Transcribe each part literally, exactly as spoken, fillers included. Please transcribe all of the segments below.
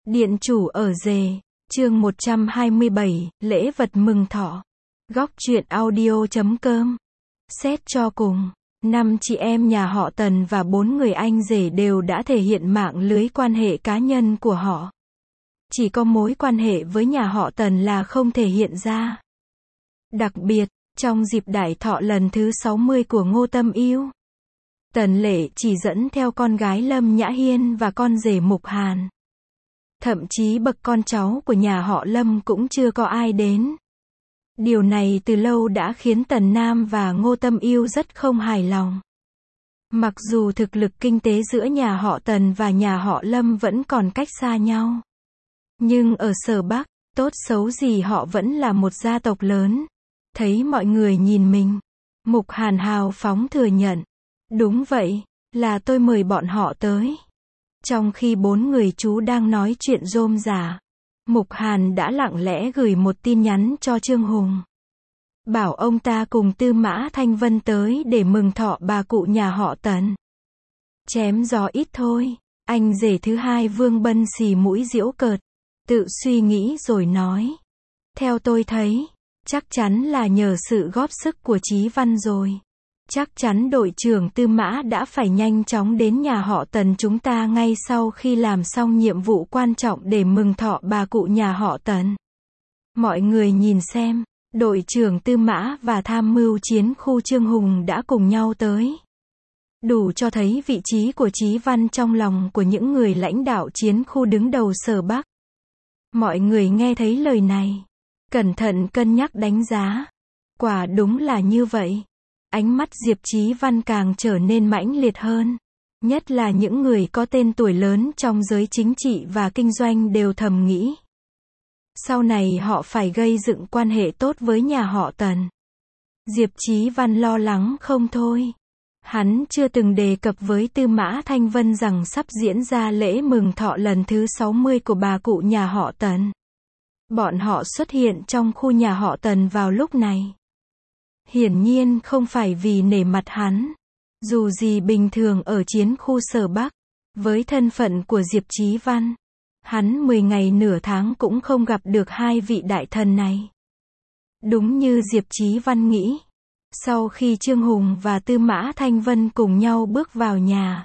Điện chủ ở rể, chương một trăm hai mươi bảy, lễ vật mừng thọ. Góc truyện audio chấm com. Xét cho cùng, năm chị em nhà họ Tần và bốn người anh rể đều đã thể hiện mạng lưới quan hệ cá nhân của họ. Chỉ có mối quan hệ với nhà họ Tần là không thể hiện ra. Đặc biệt, trong dịp đại thọ lần thứ sáu mươi của Ngô Tâm Yêu, Tần Lệ chỉ dẫn theo con gái Lâm Nhã Hiên và con rể Mục Hàn. Thậm chí bậc con cháu của nhà họ Lâm cũng chưa có ai đến. Điều này từ lâu đã khiến Tần Nam và Ngô Tâm Yêu rất không hài lòng. Mặc dù thực lực kinh tế giữa nhà họ Tần và nhà họ Lâm vẫn còn cách xa nhau, nhưng ở Sở Bắc, tốt xấu gì họ vẫn là một gia tộc lớn. Thấy mọi người nhìn mình, Mục Hàn hào phóng thừa nhận. Đúng vậy, là tôi mời bọn họ tới. Trong khi bốn người chú đang nói chuyện rôm rả, Mục Hàn đã lặng lẽ gửi một tin nhắn cho Trương Hùng. Bảo ông ta cùng Tư Mã Thanh Vân tới để mừng thọ bà cụ nhà họ Tần. Chém gió ít thôi, anh rể thứ hai Vương Bân xì mũi giễu cợt, tự suy nghĩ rồi nói. Theo tôi thấy, chắc chắn là nhờ sự góp sức của Chí Văn rồi. Chắc chắn đội trưởng Tư Mã đã phải nhanh chóng đến nhà họ Tần chúng ta ngay sau khi làm xong nhiệm vụ quan trọng để mừng thọ bà cụ nhà họ Tần. Mọi người nhìn xem, đội trưởng Tư Mã và tham mưu chiến khu Trương Hùng đã cùng nhau tới. Đủ cho thấy vị trí của Chí Văn trong lòng của những người lãnh đạo chiến khu đứng đầu Sở Bắc. Mọi người nghe thấy lời này, cẩn thận cân nhắc đánh giá. Quả đúng là như vậy. Ánh mắt Diệp Chí Văn càng trở nên mãnh liệt hơn. Nhất là những người có tên tuổi lớn trong giới chính trị và kinh doanh đều thầm nghĩ. Sau này họ phải gây dựng quan hệ tốt với nhà họ Tần. Diệp Chí Văn lo lắng không thôi. Hắn chưa từng đề cập với Tư Mã Thanh Vân rằng sắp diễn ra lễ mừng thọ lần thứ sáu mươi của bà cụ nhà họ Tần. Bọn họ xuất hiện trong khu nhà họ Tần vào lúc này. Hiển nhiên không phải vì nể mặt hắn. Dù gì bình thường ở chiến khu Sở Bắc, với thân phận của Diệp Chí Văn, hắn mười ngày nửa tháng cũng không gặp được hai vị đại thần này. Đúng như Diệp Chí Văn nghĩ, sau khi Trương Hùng và Tư Mã Thanh Vân cùng nhau bước vào nhà,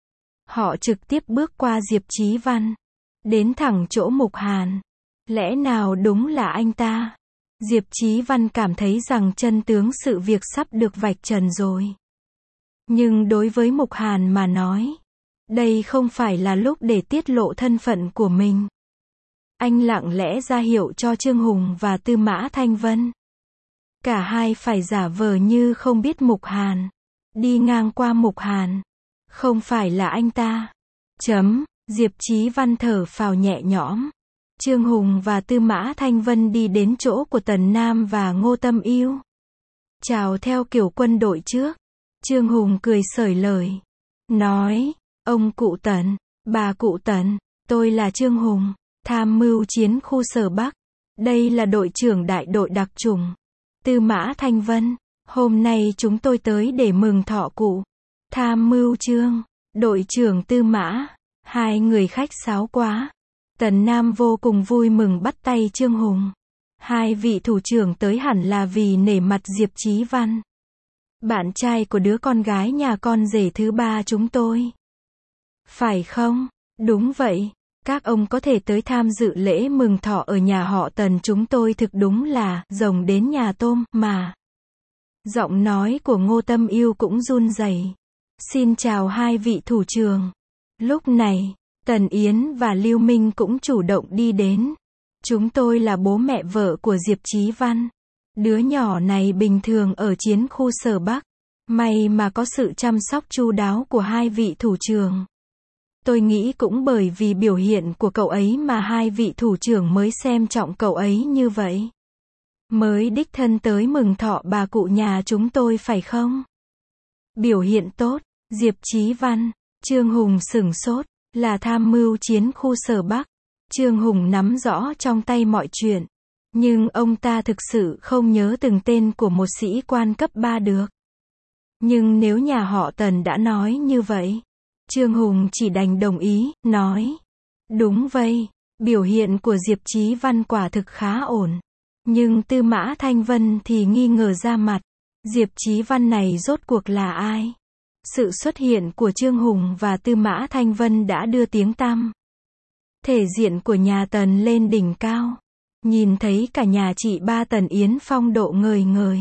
họ trực tiếp bước qua Diệp Chí Văn, đến thẳng chỗ Mục Hàn. Lẽ nào đúng là anh ta? Diệp Chí Văn cảm thấy rằng chân tướng sự việc sắp được vạch trần rồi. Nhưng đối với Mục Hàn mà nói, đây không phải là lúc để tiết lộ thân phận của mình. Anh lặng lẽ ra hiệu cho Trương Hùng và Tư Mã Thanh Vân. Cả hai phải giả vờ như không biết Mục Hàn. Đi ngang qua Mục Hàn. Không phải là anh ta. Chấm, Diệp Chí Văn thở phào nhẹ nhõm. Trương Hùng và Tư Mã Thanh Vân đi đến chỗ của Tần Nam và Ngô Tâm Yêu. Chào theo kiểu quân đội trước. Trương Hùng cười xởi lời. Nói, ông cụ Tần, bà cụ Tần, tôi là Trương Hùng, tham mưu chiến khu Sở Bắc. Đây là đội trưởng đại đội đặc chủng. Tư Mã Thanh Vân, hôm nay chúng tôi tới để mừng thọ cụ. Tham mưu Trương, đội trưởng Tư Mã, hai người khách sáo quá. Tần Nam vô cùng vui mừng bắt tay Trương Hùng. Hai vị thủ trưởng tới hẳn là vì nể mặt Diệp Chí Văn, bạn trai của đứa con gái nhà con rể thứ ba chúng tôi. Phải không? Đúng vậy. Các ông có thể tới tham dự lễ mừng thọ ở nhà họ Tần chúng tôi thực đúng là rồng đến nhà tôm mà. Giọng nói của Ngô Tâm Yêu cũng run rẩy. Xin chào hai vị thủ trưởng. Lúc này, Tần Yến và Lưu Minh cũng chủ động đi đến. Chúng tôi là bố mẹ vợ của Diệp Chí Văn. Đứa nhỏ này bình thường ở chiến khu Sở Bắc. May mà có sự chăm sóc chu đáo của hai vị thủ trưởng. Tôi nghĩ cũng bởi vì biểu hiện của cậu ấy mà hai vị thủ trưởng mới xem trọng cậu ấy như vậy. Mới đích thân tới mừng thọ bà cụ nhà chúng tôi phải không? Biểu hiện tốt, Diệp Chí Văn, Trương Hùng sửng sốt. Là tham mưu chiến khu Sở Bắc. Trương Hùng nắm rõ trong tay mọi chuyện. Nhưng ông ta thực sự không nhớ từng tên của một sĩ quan cấp ba được. Nhưng nếu nhà họ Tần đã nói như vậy, Trương Hùng chỉ đành đồng ý, nói. Đúng vậy, Biểu hiện của Diệp Chí Văn quả thực khá ổn. Nhưng Tư Mã Thanh Vân thì nghi ngờ ra mặt. Diệp Chí Văn này rốt cuộc là ai? Sự xuất hiện của Trương Hùng và Tư Mã Thanh Vân đã đưa tiếng tăm thể diện của nhà Tần lên đỉnh cao. Nhìn thấy cả nhà chị ba Tần Yến phong độ ngời ngời.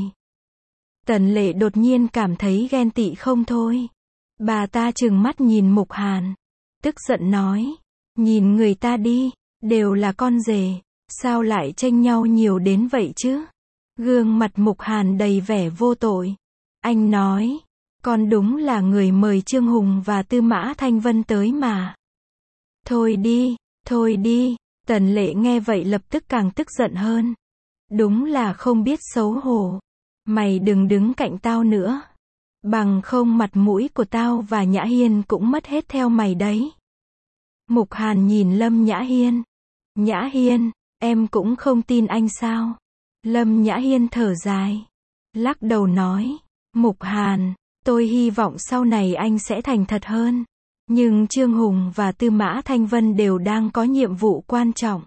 Tần Lệ đột nhiên cảm thấy ghen tị không thôi. Bà ta trừng mắt nhìn Mục Hàn. Tức giận nói. Nhìn người ta đi, đều là con rể. Sao lại tranh nhau nhiều đến vậy chứ? Gương mặt Mục Hàn đầy vẻ vô tội. Anh nói. Con đúng là người mời Trương Hùng và Tư Mã Thanh Vân tới mà. Thôi đi, thôi đi. Tần Lệ nghe vậy lập tức càng tức giận hơn. Đúng là không biết xấu hổ. Mày đừng đứng cạnh tao nữa. Bằng không mặt mũi của tao và Nhã Hiên cũng mất hết theo mày đấy. Mục Hàn nhìn Lâm Nhã Hiên. Nhã Hiên, em cũng không tin anh sao? Lâm Nhã Hiên thở dài. Lắc đầu nói. Mục Hàn, tôi hy vọng sau này anh sẽ thành thật hơn. Nhưng Trương Hùng và Tư Mã Thanh Vân đều đang có nhiệm vụ quan trọng.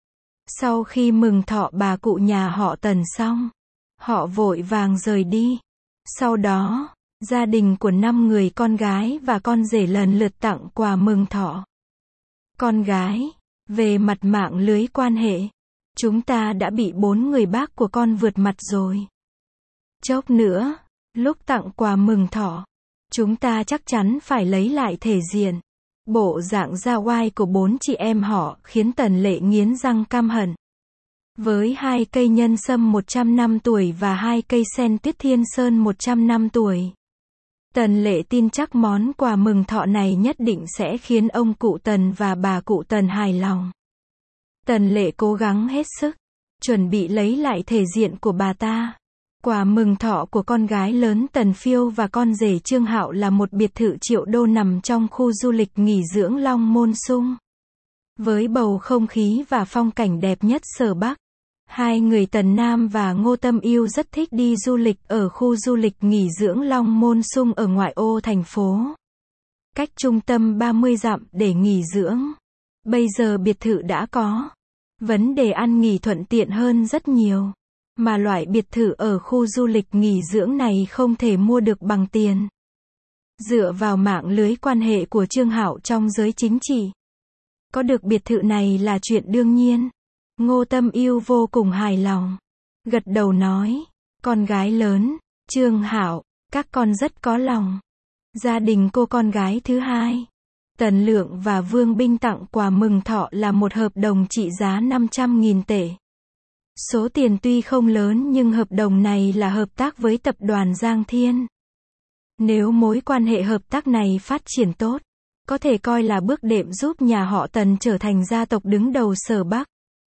Sau khi mừng thọ bà cụ nhà họ Tần xong, họ vội vàng rời đi. Sau đó, gia đình của năm người con gái và con rể lần lượt tặng quà mừng thọ. Con gái, về mặt mạng lưới quan hệ, chúng ta đã bị bốn người bác của con vượt mặt rồi. Chốc nữa, lúc tặng quà mừng thọ, chúng ta chắc chắn phải lấy lại thể diện. Bộ dạng ra oai của bốn chị em họ khiến Tần Lệ nghiến răng căm hận. Với hai cây nhân sâm một trăm năm tuổi và hai cây sen tuyết thiên sơn một trăm năm tuổi, Tần Lệ tin chắc món quà mừng thọ này nhất định sẽ khiến ông cụ Tần và bà cụ Tần hài lòng. Tần Lệ cố gắng hết sức, chuẩn bị lấy lại thể diện của bà ta. Quà mừng thọ của con gái lớn Tần Phiêu và con rể Trương Hạo là một biệt thự triệu đô nằm trong khu du lịch nghỉ dưỡng Long Môn Sung. Với bầu không khí và phong cảnh đẹp nhất Sở Bắc, hai người Tần Nam và Ngô Tâm Yêu rất thích đi du lịch ở khu du lịch nghỉ dưỡng Long Môn Sung ở ngoại ô thành phố. Cách trung tâm ba mươi dặm để nghỉ dưỡng. Bây giờ biệt thự đã có. Vấn đề ăn nghỉ thuận tiện hơn rất nhiều. Mà loại biệt thự ở khu du lịch nghỉ dưỡng này không thể mua được bằng tiền. Dựa vào mạng lưới quan hệ của Trương Hạo trong giới chính trị, có được biệt thự này là chuyện đương nhiên. Ngô Tâm Yêu vô cùng hài lòng. Gật đầu nói. Con gái lớn, Trương Hạo, các con rất có lòng. Gia đình cô con gái thứ hai, Tần Lượng và Vương Binh tặng quà mừng thọ là một hợp đồng trị giá năm trăm nghìn tệ. Số tiền tuy không lớn nhưng hợp đồng này là hợp tác với tập đoàn Giang Thiên. Nếu mối quan hệ hợp tác này phát triển tốt, có thể coi là bước đệm giúp nhà họ Tần trở thành gia tộc đứng đầu Sở Bắc.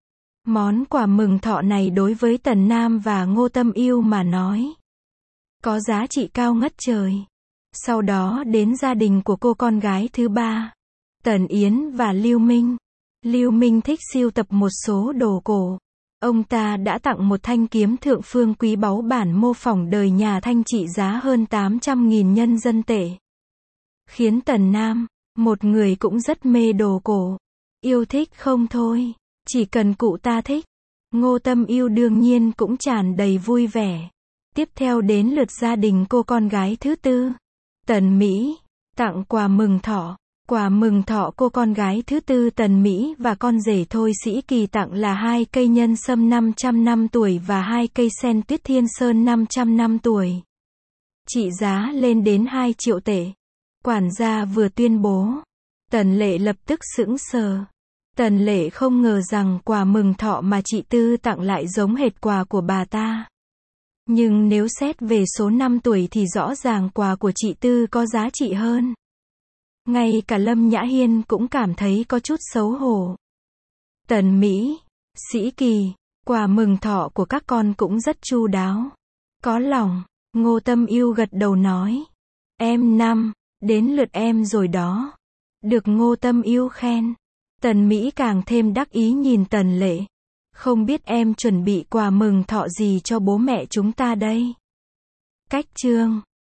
Món quà mừng thọ này đối với Tần Nam và Ngô Tâm Yêu mà nói, có giá trị cao ngất trời. Sau đó đến gia đình của cô con gái thứ ba, Tần Yến và Lưu Minh. Lưu Minh thích sưu tập một số đồ cổ. Ông ta đã tặng một thanh kiếm thượng phương quý báu bản mô phỏng đời nhà Thanh trị giá hơn tám trăm nghìn nhân dân tệ. Khiến Tần Nam, một người cũng rất mê đồ cổ, yêu thích không thôi. Chỉ cần cụ ta thích. Ngô Tâm Yêu đương nhiên cũng tràn đầy vui vẻ. Tiếp theo đến lượt gia đình cô con gái thứ tư, Tần Mỹ, tặng quà mừng thọ. Quà mừng thọ cô con gái thứ tư Tần Mỹ và con rể Thôi Sĩ Kỳ tặng là hai cây nhân sâm năm trăm năm tuổi và hai cây sen tuyết thiên sơn năm trăm năm tuổi. Trị giá lên đến hai triệu tệ. Quản gia vừa tuyên bố, Tần Lệ lập tức sững sờ. Tần Lệ không ngờ rằng quà mừng thọ mà chị Tư tặng lại giống hệt quà của bà ta. Nhưng nếu xét về số năm tuổi thì rõ ràng quà của chị Tư có giá trị hơn. Ngay cả Lâm Nhã Hiên cũng cảm thấy có chút xấu hổ. Tần Mỹ, Sĩ Kỳ, quà mừng thọ của các con cũng rất chu đáo. Có lòng, Ngô Tâm Yêu gật đầu nói. Em năm, đến lượt em rồi đó. Được Ngô Tâm Yêu khen. Tần Mỹ càng thêm đắc ý nhìn Tần Lệ. Không biết em chuẩn bị quà mừng thọ gì cho bố mẹ chúng ta đây? Cách chương